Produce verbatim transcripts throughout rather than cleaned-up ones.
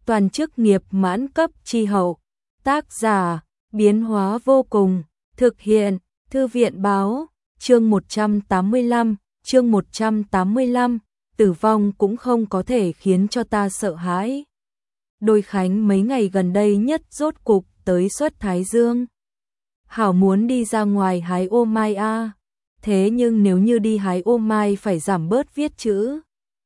toàn chức nghiệp mãn cấp chi hậu. Tác giả, biến hóa vô cùng, thực hiện, Thư viện báo, chương một trăm tám mươi lăm, chương một trăm tám mươi lăm, tử vong cũng không có thể khiến cho ta sợ hãi. Đôi Khánh mấy ngày gần đây nhất rốt cục tới Xuất Thái Dương. Hảo muốn đi ra ngoài hái ô mai a, thế nhưng nếu như đi hái ô mai phải giảm bớt viết chữ.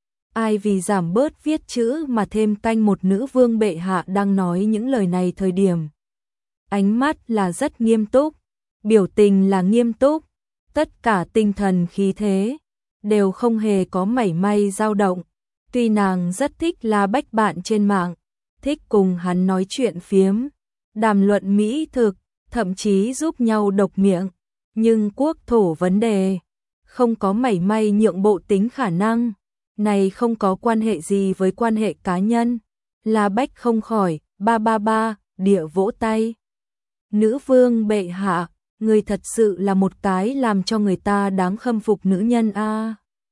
Ai vì giảm bớt viết chữ mà thêm canh một nữ vương bệ hạ đang nói những lời này thời điểm. Ánh mắt là rất nghiêm túc, biểu tình là nghiêm túc, tất cả tinh thần khí thế đều không hề có mảy may dao động. Tuy nàng rất thích La Bách bạn trên mạng, thích cùng hắn nói chuyện phiếm, đàm luận mỹ thực, thậm chí giúp nhau độc miệng, nhưng quốc thổ vấn đề không có mảy may nhượng bộ tính khả năng. Này không có quan hệ gì với quan hệ cá nhân. La Bách không khỏi ba ba ba địa vỗ tay. Nữ vương bệ hạ, người thật sự là một cái làm cho người ta đáng khâm phục nữ nhân a.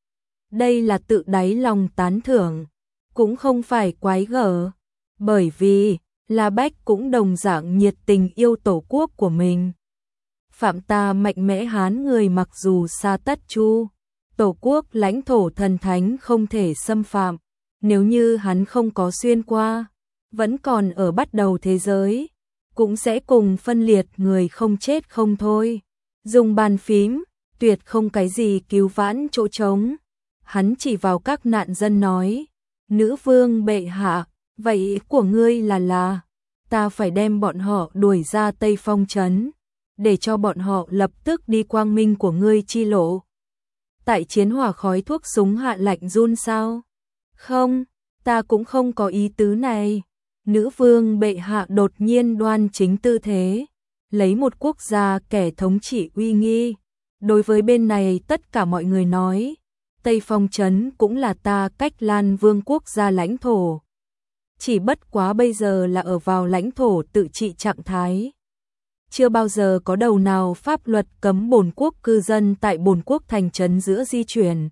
Đây là tự đáy lòng tán thưởng, cũng không phải quái gở, bởi vì La Bách cũng đồng dạng nhiệt tình yêu tổ quốc của mình. Phạm ta mạnh mẽ Hán người mặc dù xa tất chu, tổ quốc lãnh thổ thần thánh không thể xâm phạm, nếu như hắn không có xuyên qua, vẫn còn ở bắt đầu thế giới, cũng sẽ cùng phân liệt người không chết không thôi. Dùng bàn phím, tuyệt không cái gì cứu vãn chỗ trống. Hắn chỉ vào các nạn dân nói, nữ vương bệ hạ, vậy ý của ngươi là là, ta phải đem bọn họ đuổi ra Tây Phong trấn, để cho bọn họ lập tức đi quang minh của ngươi chi lộ. Tại chiến hỏa khói thuốc súng hạ lạnh run sao? Không, ta cũng không có ý tứ này. Nữ vương bệ hạ đột nhiên đoan chính tư thế, lấy một quốc gia kẻ thống trị uy nghi. Đối với bên này tất cả mọi người nói, Tây Phong trấn cũng là ta Cách Lan vương quốc gia lãnh thổ. Chỉ bất quá bây giờ là ở vào lãnh thổ tự trị trạng thái. Chưa bao giờ có đầu nào pháp luật cấm bổn quốc cư dân tại bổn quốc thành trấn giữa di chuyển.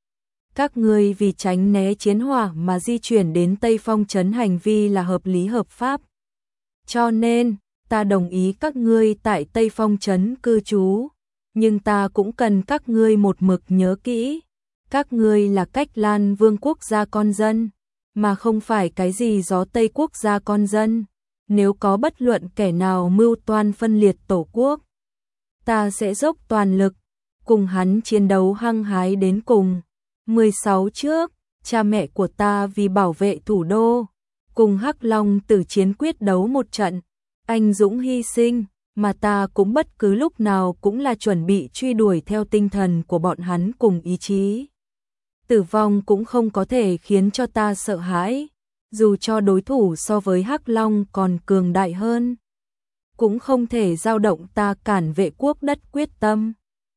Các ngươi vì tránh né chiến hỏa mà di chuyển đến Tây Phong trấn hành vi là hợp lý hợp pháp. Cho nên, ta đồng ý các ngươi tại Tây Phong trấn cư trú, nhưng ta cũng cần các ngươi một mực nhớ kỹ, các ngươi là Cách Lan vương quốc gia con dân, mà không phải cái gì gió Tây quốc gia con dân. Nếu có bất luận kẻ nào mưu toan phân liệt tổ quốc, ta sẽ dốc toàn lực, cùng hắn chiến đấu hăng hái đến cùng. mười sáu trước, cha mẹ của ta vì bảo vệ thủ đô, cùng Hắc Long tử chiến quyết đấu một trận, anh dũng hy sinh, mà ta cũng bất cứ lúc nào cũng là chuẩn bị truy đuổi theo tinh thần của bọn hắn cùng ý chí. Tử vong cũng không có thể khiến cho ta sợ hãi. Dù cho đối thủ so với Hắc Long còn cường đại hơn, cũng không thể dao động ta cản vệ quốc đất quyết tâm.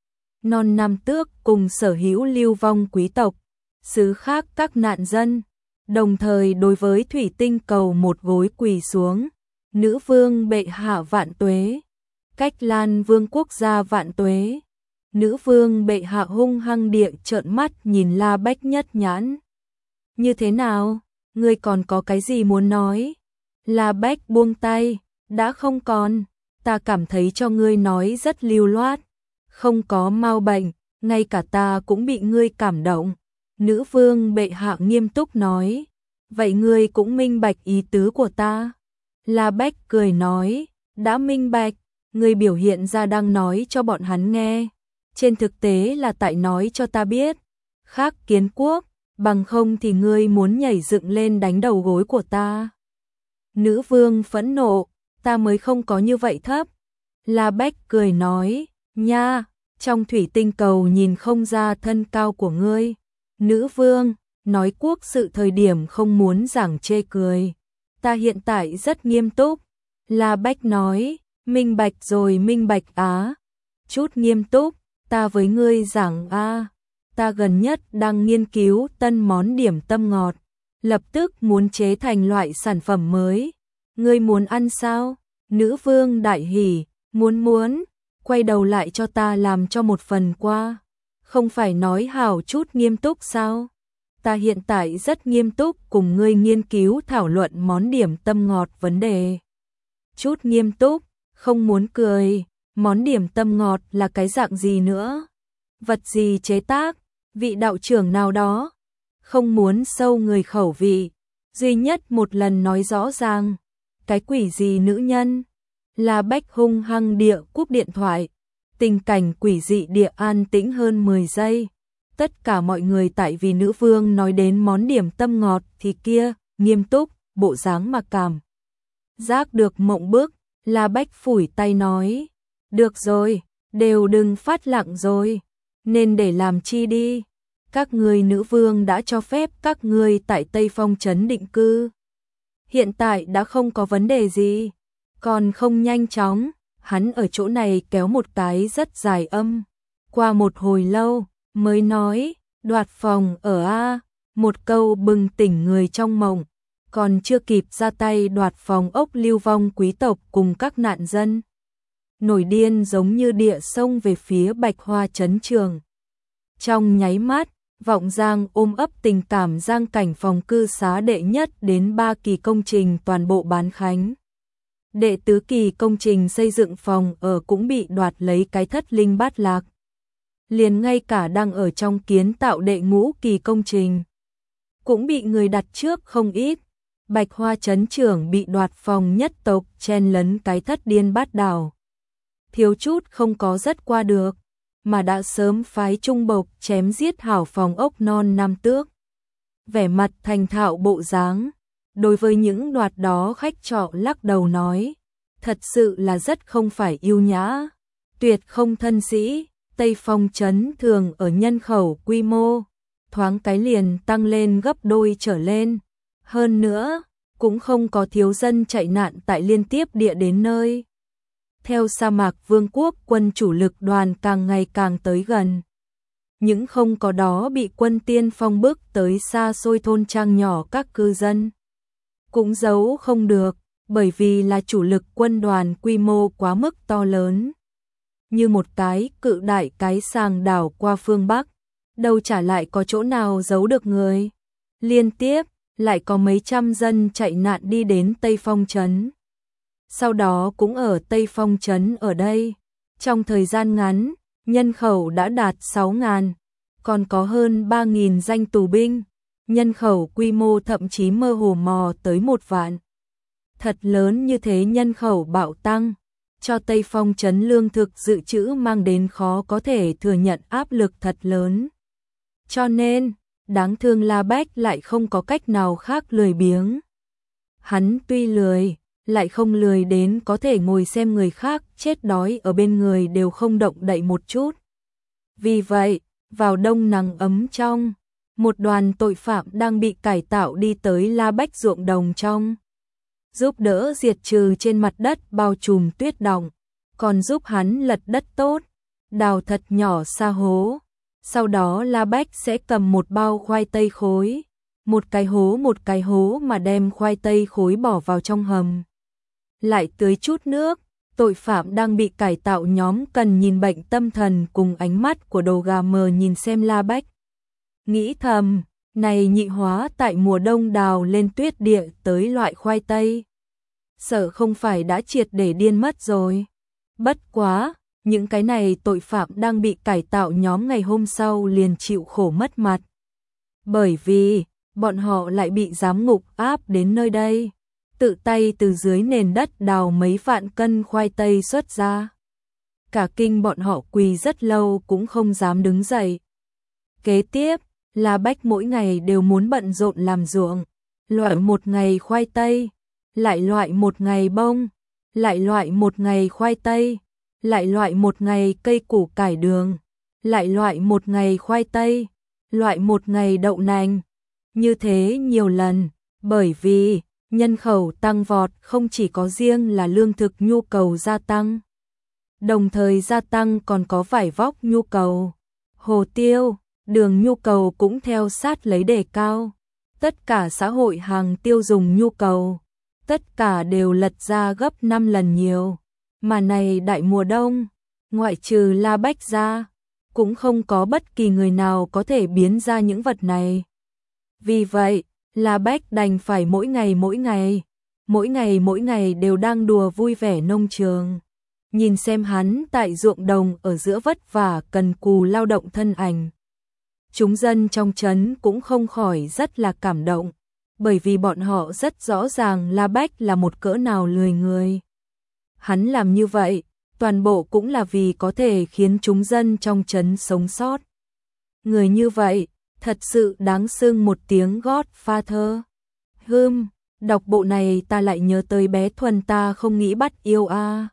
Non Nam Tước cùng sở hữu lưu vong quý tộc, xứ khác các nạn dân, đồng thời đối với thủy tinh cầu một gối quỳ xuống. Nữ vương bệ hạ vạn tuế, Cách Lan vương quốc gia vạn tuế. Nữ vương bệ hạ hung hăng địa trợn mắt nhìn La Bách nhất nhãn. Như thế nào? Ngươi còn có cái gì muốn nói? La Bách buông tay, đã không còn, ta cảm thấy cho ngươi nói rất lưu loát, không có mau bệnh, ngay cả ta cũng bị ngươi cảm động. Nữ vương bệ hạ nghiêm túc nói, vậy ngươi cũng minh bạch ý tứ của ta. La Bách cười nói, đã minh bạch, ngươi biểu hiện ra đang nói cho bọn hắn nghe, trên thực tế là tại nói cho ta biết. Khác kiến quốc, bằng không thì ngươi muốn nhảy dựng lên đánh đầu gối của ta. Nữ vương phẫn nộ, ta mới không có như vậy thấp. La Bách cười nói, nha, trong thủy tinh cầu nhìn không ra thân cao của ngươi. Nữ vương, nói quốc sự thời điểm không muốn giảng chê cười. Ta hiện tại rất nghiêm túc. La Bách nói, minh bạch rồi minh bạch á. Chút nghiêm túc, ta với ngươi giảng a. Ta gần nhất đang nghiên cứu tân món điểm tâm ngọt, lập tức muốn chế thành loại sản phẩm mới. Ngươi muốn ăn sao? Nữ vương đại hỉ, muốn muốn, quay đầu lại cho ta làm cho một phần qua. Không phải nói hảo chút nghiêm túc sao? ta hiện tại rất nghiêm túc cùng ngươi nghiên cứu thảo luận món điểm tâm ngọt vấn đề. Chút nghiêm túc, không muốn cười, món điểm tâm ngọt là cái dạng gì nữa? Vật gì chế tác? Vị đạo trưởng nào đó? Không muốn sâu người khẩu vị, duy nhất một lần nói rõ ràng. Cái quỷ gì nữ nhân? La Bách hung hăng địa cúp điện thoại. Tình cảnh quỷ dị địa an tĩnh hơn mười giây. Tất cả mọi người tại vì nữ vương nói đến món điểm tâm ngọt thì kia, nghiêm túc, bộ dáng mà cảm giác được mộng bức. La Bách phủi tay nói, được rồi, đều đừng phát lặng rồi, nên để làm chi đi. Các ngươi nữ vương đã cho phép các ngươi tại Tây Phong trấn định cư. Hiện tại đã không có vấn đề gì, còn không nhanh chóng, hắn ở chỗ này kéo một cái rất dài âm. Qua một hồi lâu, mới nói, đoạt phòng ở A, một câu bừng tỉnh người trong mộng, còn chưa kịp ra tay đoạt phòng ốc lưu vong quý tộc cùng các nạn dân. Nổi điên giống như địa sông về phía Bạch Hoa trấn trường. Trong nháy mắt, Vọng Giang ôm ấp tình cảm giang cảnh phòng cư xá đệ nhất đến ba kỳ công trình toàn bộ bán khánh. Đệ tứ kỳ công trình xây dựng phòng ở cũng bị đoạt lấy cái thất linh bát lạc. Liền ngay cả đang ở trong kiến tạo đệ ngũ kỳ công trình cũng bị người đặt trước không ít. Bạch Hoa trấn trưởng bị đoạt phòng nhất tộc chen lấn cái thất điên bát đảo. Thiếu chút không có rất qua được, mà đã sớm phái trung bộc chém giết hảo phòng ốc non nam tước. Vẻ mặt thành thạo bộ dáng, đối với những đoạt đó khách trọ lắc đầu nói, thật sự là rất không phải yêu nhã, tuyệt không thân sĩ. Tây Phong trấn thường ở nhân khẩu quy mô, thoáng cái liền tăng lên gấp đôi trở lên. Hơn nữa, cũng không có thiếu dân chạy nạn tại liên tiếp địa đến nơi. Theo sa mạc vương quốc quân chủ lực đoàn càng ngày càng tới gần. Những không có đó bị quân tiên phong bước tới xa xôi thôn trang nhỏ các cư dân. Cũng giấu không được, bởi vì là chủ lực quân đoàn quy mô quá mức to lớn. Như một cái cự đại cái sàng đảo qua phương Bắc, đâu chả lại có chỗ nào giấu được người. Liên tiếp, lại có mấy trăm dân chạy nạn đi đến Tây Phong trấn. Sau đó cũng ở Tây Phong trấn ở đây. Trong thời gian ngắn, nhân khẩu đã đạt sáu nghìn, còn có hơn ba nghìn danh tù binh. Nhân khẩu quy mô thậm chí mơ hồ mò tới một vạn. Thật lớn như thế nhân khẩu bạo tăng, cho Tây Phong trấn lương thực dự trữ mang đến khó có thể thừa nhận áp lực thật lớn. Cho nên, đáng thương La Bách lại không có cách nào khác lười biếng. Hắn tuy lười, lại không lười đến có thể ngồi xem người khác chết đói ở bên người đều không động đậy một chút. Vì vậy, vào đông nắng ấm trong, một đoàn tội phạm đang bị cải tạo đi tới La Bách ruộng đồng trong. Giúp đỡ diệt trừ trên mặt đất bao trùm tuyết đọng, còn giúp hắn lật đất tốt, đào thật nhỏ sa hố. Sau đó La Bách sẽ cầm một bao khoai tây khối, một cái hố một cái hố mà đem khoai tây khối bỏ vào trong hầm. Lại tưới chút nước, tội phạm đang bị cải tạo nhóm cần nhìn bệnh tâm thần cùng ánh mắt của đồ gà mờ nhìn xem La Bách. Nghĩ thầm, này nhị hóa tại mùa đông đào lên tuyết địa tới loại khoai tây. Sợ không phải đã triệt để điên mất rồi. Bất quá, những cái này tội phạm đang bị cải tạo nhóm ngày hôm sau liền chịu khổ mất mặt. Bởi vì, bọn họ lại bị giám ngục áp đến nơi đây. Tự tay từ dưới nền đất đào mấy vạn cân khoai tây xuất ra. Cả kinh bọn họ quỳ rất lâu cũng không dám đứng dậy. Kế tiếp, La Bách mỗi ngày đều muốn bận rộn làm ruộng. Loại một ngày khoai tây, lại loại một ngày bông, lại loại một ngày khoai tây, lại loại một ngày cây củ cải đường, lại loại một ngày khoai tây, loại một ngày đậu nành. Như thế nhiều lần, bởi vì nhân khẩu tăng vọt không chỉ có riêng là lương thực nhu cầu gia tăng. Đồng thời gia tăng còn có vải vóc nhu cầu, hồ tiêu, đường nhu cầu cũng theo sát lấy đề cao. Tất cả xã hội hàng tiêu dùng nhu cầu, tất cả đều lật ra gấp năm lần nhiều. Mà này đại mùa đông, ngoại trừ La Bách ra, cũng không có bất kỳ người nào có thể biến ra những vật này. Vì vậy, La Bách đành phải mỗi ngày mỗi ngày, mỗi ngày mỗi ngày đều đang đùa vui vẻ nông trường. Nhìn xem hắn tại ruộng đồng ở giữa vất vả cần cù lao động thân ảnh. Chúng dân trong trấn cũng không khỏi rất là cảm động, bởi vì bọn họ rất rõ ràng La Bách là một cỡ nào lười người. Hắn làm như vậy, toàn bộ cũng là vì có thể khiến chúng dân trong trấn sống sót. Người như vậy, thật sự đáng xưng một tiếng Godfather. Hừm, đọc bộ này ta lại nhớ tới bé Thuần ta không nghĩ bắt yêu a. À.